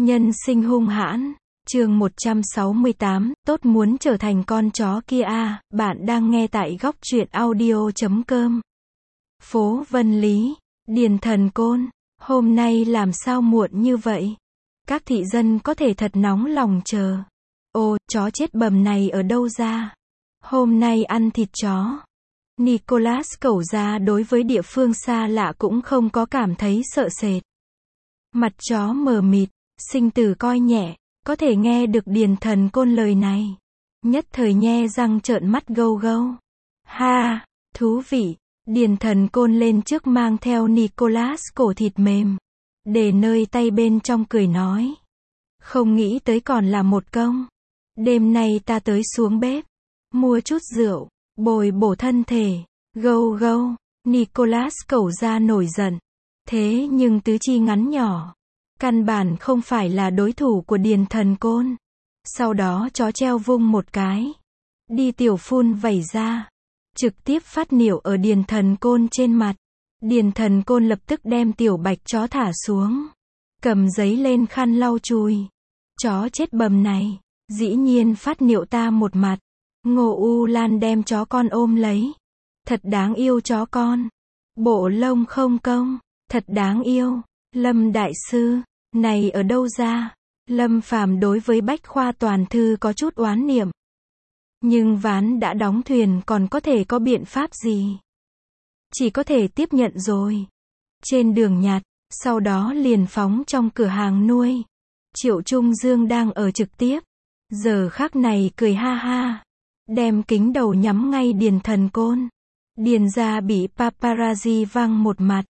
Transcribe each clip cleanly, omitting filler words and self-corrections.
Nhân sinh hung hãn. Chương 168, tốt muốn trở thành con chó kia à, bạn đang nghe tại góc truyện audio.com. Phố Vân Lý, Điền Thần Côn, hôm nay làm sao muộn như vậy? Các thị dân có thể thật nóng lòng chờ. Ồ, chó chết bầm này ở đâu ra? Hôm nay ăn thịt chó. Nicholas Cẩu Gia đối với địa phương xa lạ cũng không có cảm thấy sợ sệt. Mặt chó mờ mịt, sinh tử coi nhẹ, có thể nghe được Điền Thần Côn lời này. Nhất thời nhe răng trợn mắt gâu gâu. Ha, thú vị. Điền Thần Côn lên trước mang theo Nicholas cổ thịt mềm. Để nơi tay bên trong cười nói. Không nghĩ tới còn là một công. Đêm nay ta tới xuống bếp. Mua chút rượu, bồi bổ thân thể. Gâu gâu. Nicholas Cẩu Gia nổi giận. Thế nhưng tứ chi ngắn nhỏ. Căn bản không phải là đối thủ của Điền Thần Côn. Sau đó chó treo vung một cái. Đi tiểu phun vẩy ra. Trực tiếp phát niệu ở Điền Thần Côn trên mặt. Điền Thần Côn lập tức đem tiểu bạch chó thả xuống. Cầm giấy lên khăn lau chùi. Chó chết bầm này. Dĩ nhiên phát niệu ta một mặt. Ngô U Lan đem chó con ôm lấy. Thật đáng yêu chó con. Bộ lông không cong. Thật đáng yêu. Lâm đại sư. Này ở đâu ra? Lâm Phàm đối với Bách Khoa Toàn Thư có chút oán niệm. Nhưng ván đã đóng thuyền còn có thể có biện pháp gì? Chỉ có thể tiếp nhận rồi. Trên đường nhặt, sau đó liền phóng trong cửa hàng nuôi. Triệu Trung Dương đang ở trực tiếp. Giờ khắc này cười ha ha. Đem kính đầu nhắm ngay Điền Thần Côn. Điền gia bị paparazzi văng một mặt.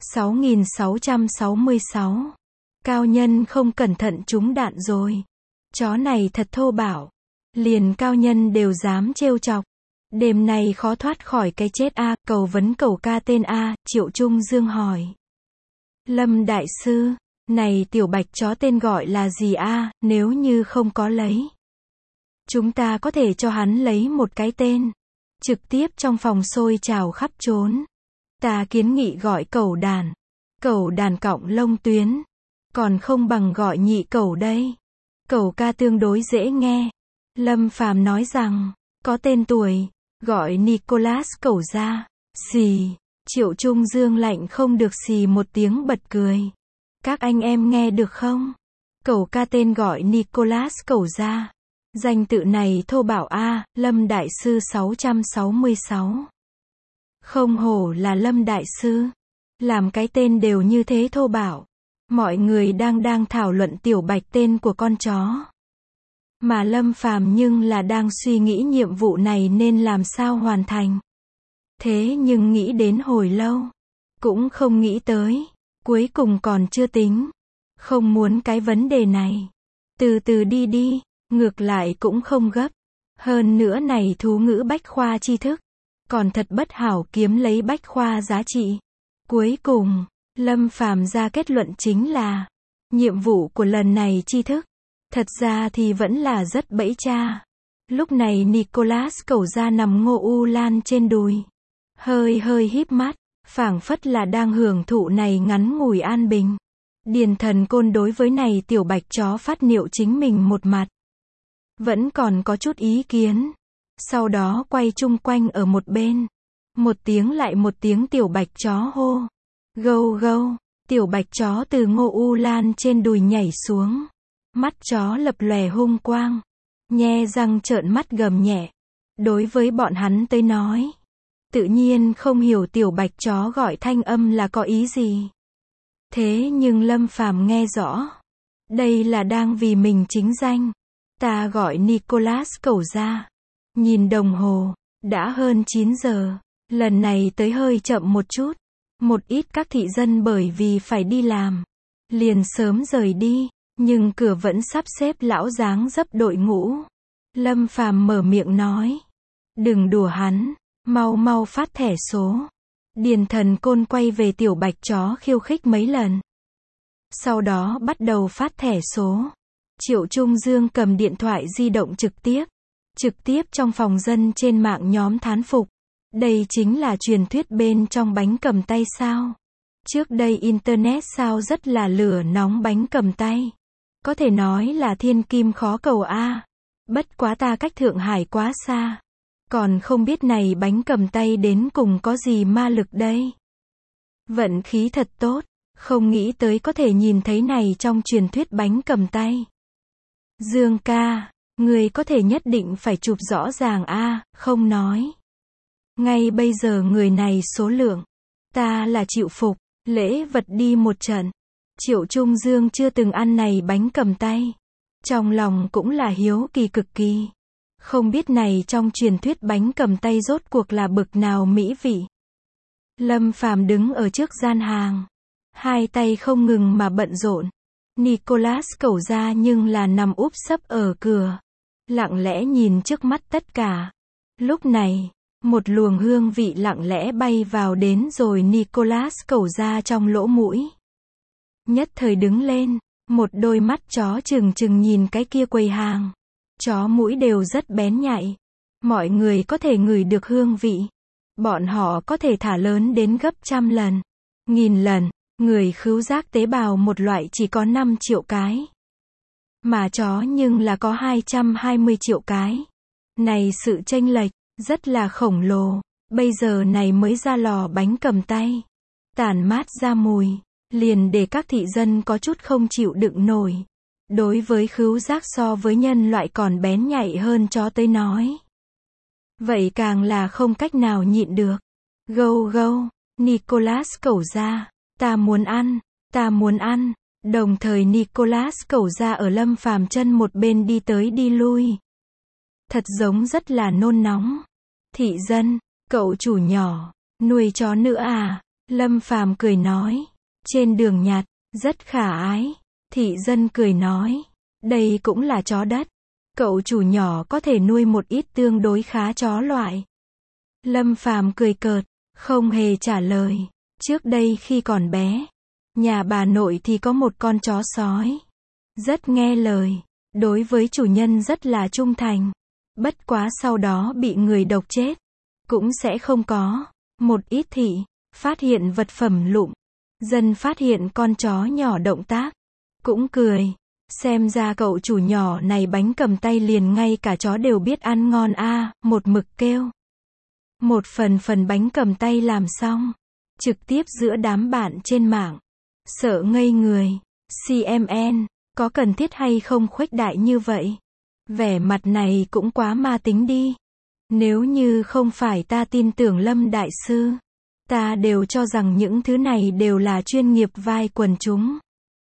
6666. Cao nhân không cẩn thận trúng đạn rồi. Chó này thật thô bạo. Liền cao nhân đều dám trêu chọc. Đêm nay khó thoát khỏi cái chết a. Cầu vấn Cẩu ca tên a. Triệu Trung Dương hỏi. Lâm đại sư, này tiểu bạch chó tên gọi là gì a? Nếu như không có lấy, chúng ta có thể cho hắn lấy một cái tên. Trực tiếp trong phòng sôi trào khắp trốn. Ta kiến nghị gọi cẩu đàn. Cẩu đàn cọng lông tuyến. Còn không bằng gọi nhị cẩu đây. Cẩu ca tương đối dễ nghe. Lâm Phàm nói rằng, có tên tuổi, gọi Nicholas Cẩu Gia. Xì. Triệu Trung Dương lạnh không được xì một tiếng bật cười. Các anh em nghe được không? Cẩu ca tên gọi Nicholas Cẩu Gia. Danh tự này thô bạo a. Lâm đại sư 666. Không hổ là Lâm đại sư. Làm cái tên đều như thế thô bạo. Mọi người đang thảo luận tiểu bạch tên của con chó. Mà Lâm Phàm nhưng là đang suy nghĩ nhiệm vụ này nên làm sao hoàn thành. Thế nhưng nghĩ đến hồi lâu. Cũng không nghĩ tới. Cuối cùng còn chưa tính. Không muốn cái vấn đề này. Từ từ đi đi. Ngược lại cũng không gấp. Hơn nữa này thú ngữ bách khoa tri thức. Còn thật bất hảo kiếm lấy bách khoa giá trị. Cuối cùng, Lâm Phàm ra kết luận chính là, nhiệm vụ của lần này tri thức, thật ra thì vẫn là rất bẫy cha. Lúc này Nicholas Cẩu Gia nằm Ngô U Lan trên đùi. Hơi híp mắt, phảng phất là đang hưởng thụ này ngắn ngủi an bình. Điền Thần Côn đối với này tiểu bạch chó phát niệu chính mình một mặt. Vẫn còn có chút ý kiến. Sau đó quay chung quanh ở một bên. Một tiếng lại một tiếng tiểu bạch chó hô. Gâu gâu. Tiểu bạch chó từ Ngô U Lan trên đùi nhảy xuống. Mắt chó lập lòe hung quang. Nhe răng trợn mắt gầm nhẹ. Đối với bọn hắn tới nói. Tự nhiên không hiểu tiểu bạch chó gọi thanh âm là có ý gì. Thế nhưng Lâm Phàm nghe rõ. Đây là đang vì mình chính danh. Ta gọi Nicholas Cẩu Gia. Nhìn đồng hồ. Đã hơn 9 giờ. Lần này tới hơi chậm một chút. Một ít các thị dân bởi vì phải đi làm. Liền sớm rời đi. Nhưng cửa vẫn sắp xếp lão dáng dấp đội ngũ. Lâm Phàm mở miệng nói. Đừng đùa hắn. Mau phát thẻ số. Điền Thần Côn quay về tiểu bạch chó khiêu khích mấy lần. Sau đó bắt đầu phát thẻ số. Triệu Trung Dương cầm điện thoại di động trực tiếp trong phòng dân trên mạng nhóm thán phục. Đây chính là truyền thuyết bên trong bánh cầm tay sao? Trước đây Internet sao rất là lửa nóng bánh cầm tay. Có thể nói là thiên kim khó cầu a. Bất quá ta cách Thượng Hải quá xa. Còn không biết này bánh cầm tay đến cùng có gì ma lực đây. Vận khí thật tốt, không nghĩ tới có thể nhìn thấy này trong truyền thuyết bánh cầm tay. Dương ca, người có thể nhất định phải chụp rõ ràng a, không nói. Ngay bây giờ người này số lượng, ta là chịu phục, lễ vật đi một trận. Triệu Trung Dương chưa từng ăn này bánh cầm tay. Trong lòng cũng là hiếu kỳ cực kỳ. Không biết này trong truyền thuyết bánh cầm tay rốt cuộc là bực nào mỹ vị. Lâm Phàm đứng ở trước gian hàng. Hai tay không ngừng mà bận rộn. Nicholas Cẩu Gia nhưng là nằm úp sấp ở cửa. Lặng lẽ nhìn trước mắt tất cả. Lúc này, một luồng hương vị lặng lẽ bay vào đến rồi Nicholas Cẩu Gia trong lỗ mũi. Nhất thời đứng lên, một đôi mắt chó trừng trừng nhìn cái kia quầy hàng. Chó mũi đều rất bén nhạy. Mọi người có thể ngửi được hương vị. Bọn họ có thể thả lớn đến gấp 100 lần, 1000 lần. Người khứu giác tế bào một loại chỉ có 5 triệu cái. Mà chó nhưng là có 220 triệu cái. Này sự chênh lệch, rất là khổng lồ. Bây giờ này mới ra lò bánh cầm tay. Tản mát ra mùi. Liền để các thị dân có chút không chịu đựng nổi. Đối với khứu giác so với nhân loại còn bén nhạy hơn chó tới nói. Vậy càng là không cách nào nhịn được. Gâu gâu, Nicholas Cẩu Gia, ta muốn ăn, ta muốn ăn. Đồng thời Nicholas Cẩu Gia ở Lâm Phàm chân một bên đi tới đi lui. Thật giống rất là nôn nóng. Thị dân, cậu chủ nhỏ, nuôi chó nữa à? Lâm Phàm cười nói. Trên đường nhặt, rất khả ái. Thị dân cười nói. Đây cũng là chó đất. Cậu chủ nhỏ có thể nuôi một ít tương đối khá chó loại. Lâm Phàm cười cợt, không hề trả lời. Trước đây khi còn bé, nhà bà nội thì có một con chó sói. Rất nghe lời, đối với chủ nhân rất là trung thành. Bất quá sau đó bị người độc chết. Cũng sẽ không có. Một ít thị, phát hiện vật phẩm lụm. Dân phát hiện con chó nhỏ động tác. Cũng cười. Xem ra cậu chủ nhỏ này bánh cầm tay liền ngay cả chó đều biết ăn ngon a, một mực kêu. Một phần bánh cầm tay làm xong. Trực tiếp giữa đám bạn trên mạng. Sợ ngây người. CMN, có cần thiết hay không khuếch đại như vậy? Vẻ mặt này cũng quá ma tính đi. Nếu như không phải ta tin tưởng Lâm Đại Sư, ta đều cho rằng những thứ này đều là chuyên nghiệp vai quần chúng.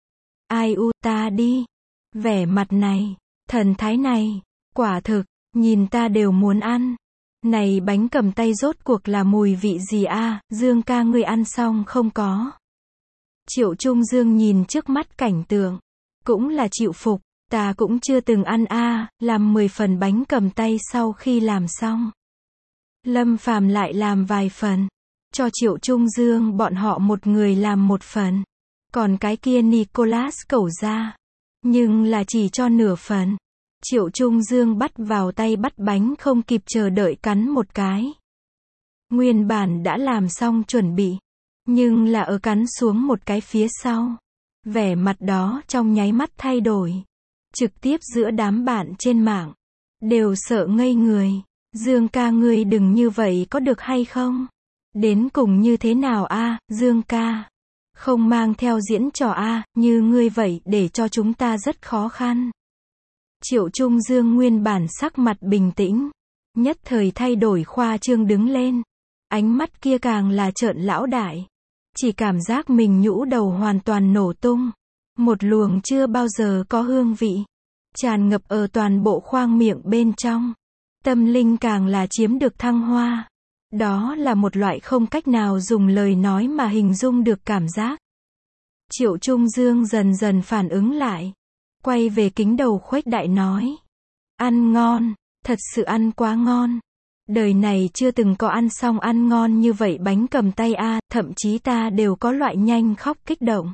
Ai u ta đi. Vẻ mặt này, thần thái này, quả thực, nhìn ta đều muốn ăn. Này bánh cầm tay rốt cuộc là mùi vị gì a? Dương ca ngươi ăn xong không có? Triệu Trung Dương nhìn trước mắt cảnh tượng, cũng là chịu phục, ta cũng chưa từng ăn a, làm 10 phần bánh cầm tay sau khi làm xong. Lâm Phàm lại làm vài phần, cho Triệu Trung Dương bọn họ một người làm một phần. Còn cái kia Nicholas Cẩu Gia, nhưng là chỉ cho nửa phần. Triệu Trung Dương bắt vào tay bắt bánh không kịp chờ đợi cắn một cái. Nguyên bản đã làm xong chuẩn bị, nhưng là ở cắn xuống một cái phía sau. Vẻ mặt đó trong nháy mắt thay đổi. Trực tiếp giữa đám bạn trên mạng. Đều sợ ngây người. Dương ca ngươi đừng như vậy có được hay không? Đến cùng như thế nào a, Dương ca? Không mang theo diễn trò a, như ngươi vậy để cho chúng ta rất khó khăn. Triệu Trung Dương nguyên bản sắc mặt bình tĩnh, nhất thời thay đổi khoa trương đứng lên. Ánh mắt kia càng là trợn lão đại. Chỉ cảm giác mình nhũ đầu hoàn toàn nổ tung. Một luồng chưa bao giờ có hương vị. Tràn ngập ở toàn bộ khoang miệng bên trong. Tâm linh càng là chiếm được thăng hoa. Đó là một loại không cách nào dùng lời nói mà hình dung được cảm giác. Triệu Trung Dương dần dần phản ứng lại. Quay về kính đầu khuếch đại nói. Ăn ngon, thật sự ăn quá ngon. Đời này chưa từng có ăn xong ăn ngon như vậy bánh cầm tay a, thậm chí ta đều có loại nhanh khóc kích động.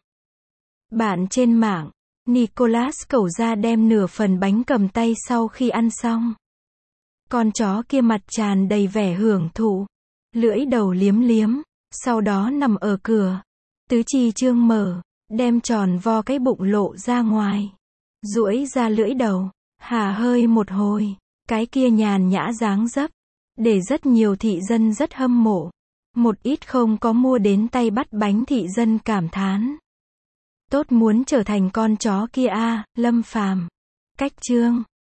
Bạn trên mạng, Nicholas Cẩu Gia đem nửa phần bánh cầm tay sau khi ăn xong. Con chó kia mặt tràn đầy vẻ hưởng thụ, lưỡi đầu liếm liếm, sau đó nằm ở cửa, tứ chi trương mở, đem tròn vo cái bụng lộ ra ngoài. duỗi ra lưỡi đầu, hà hơi một hồi, cái kia nhàn nhã dáng dấp, để rất nhiều thị dân rất hâm mộ. Một ít không có mua đến tay bắt bánh thị dân cảm thán. Tốt muốn trở thành con chó kia a, Lâm Phàm. Cách chương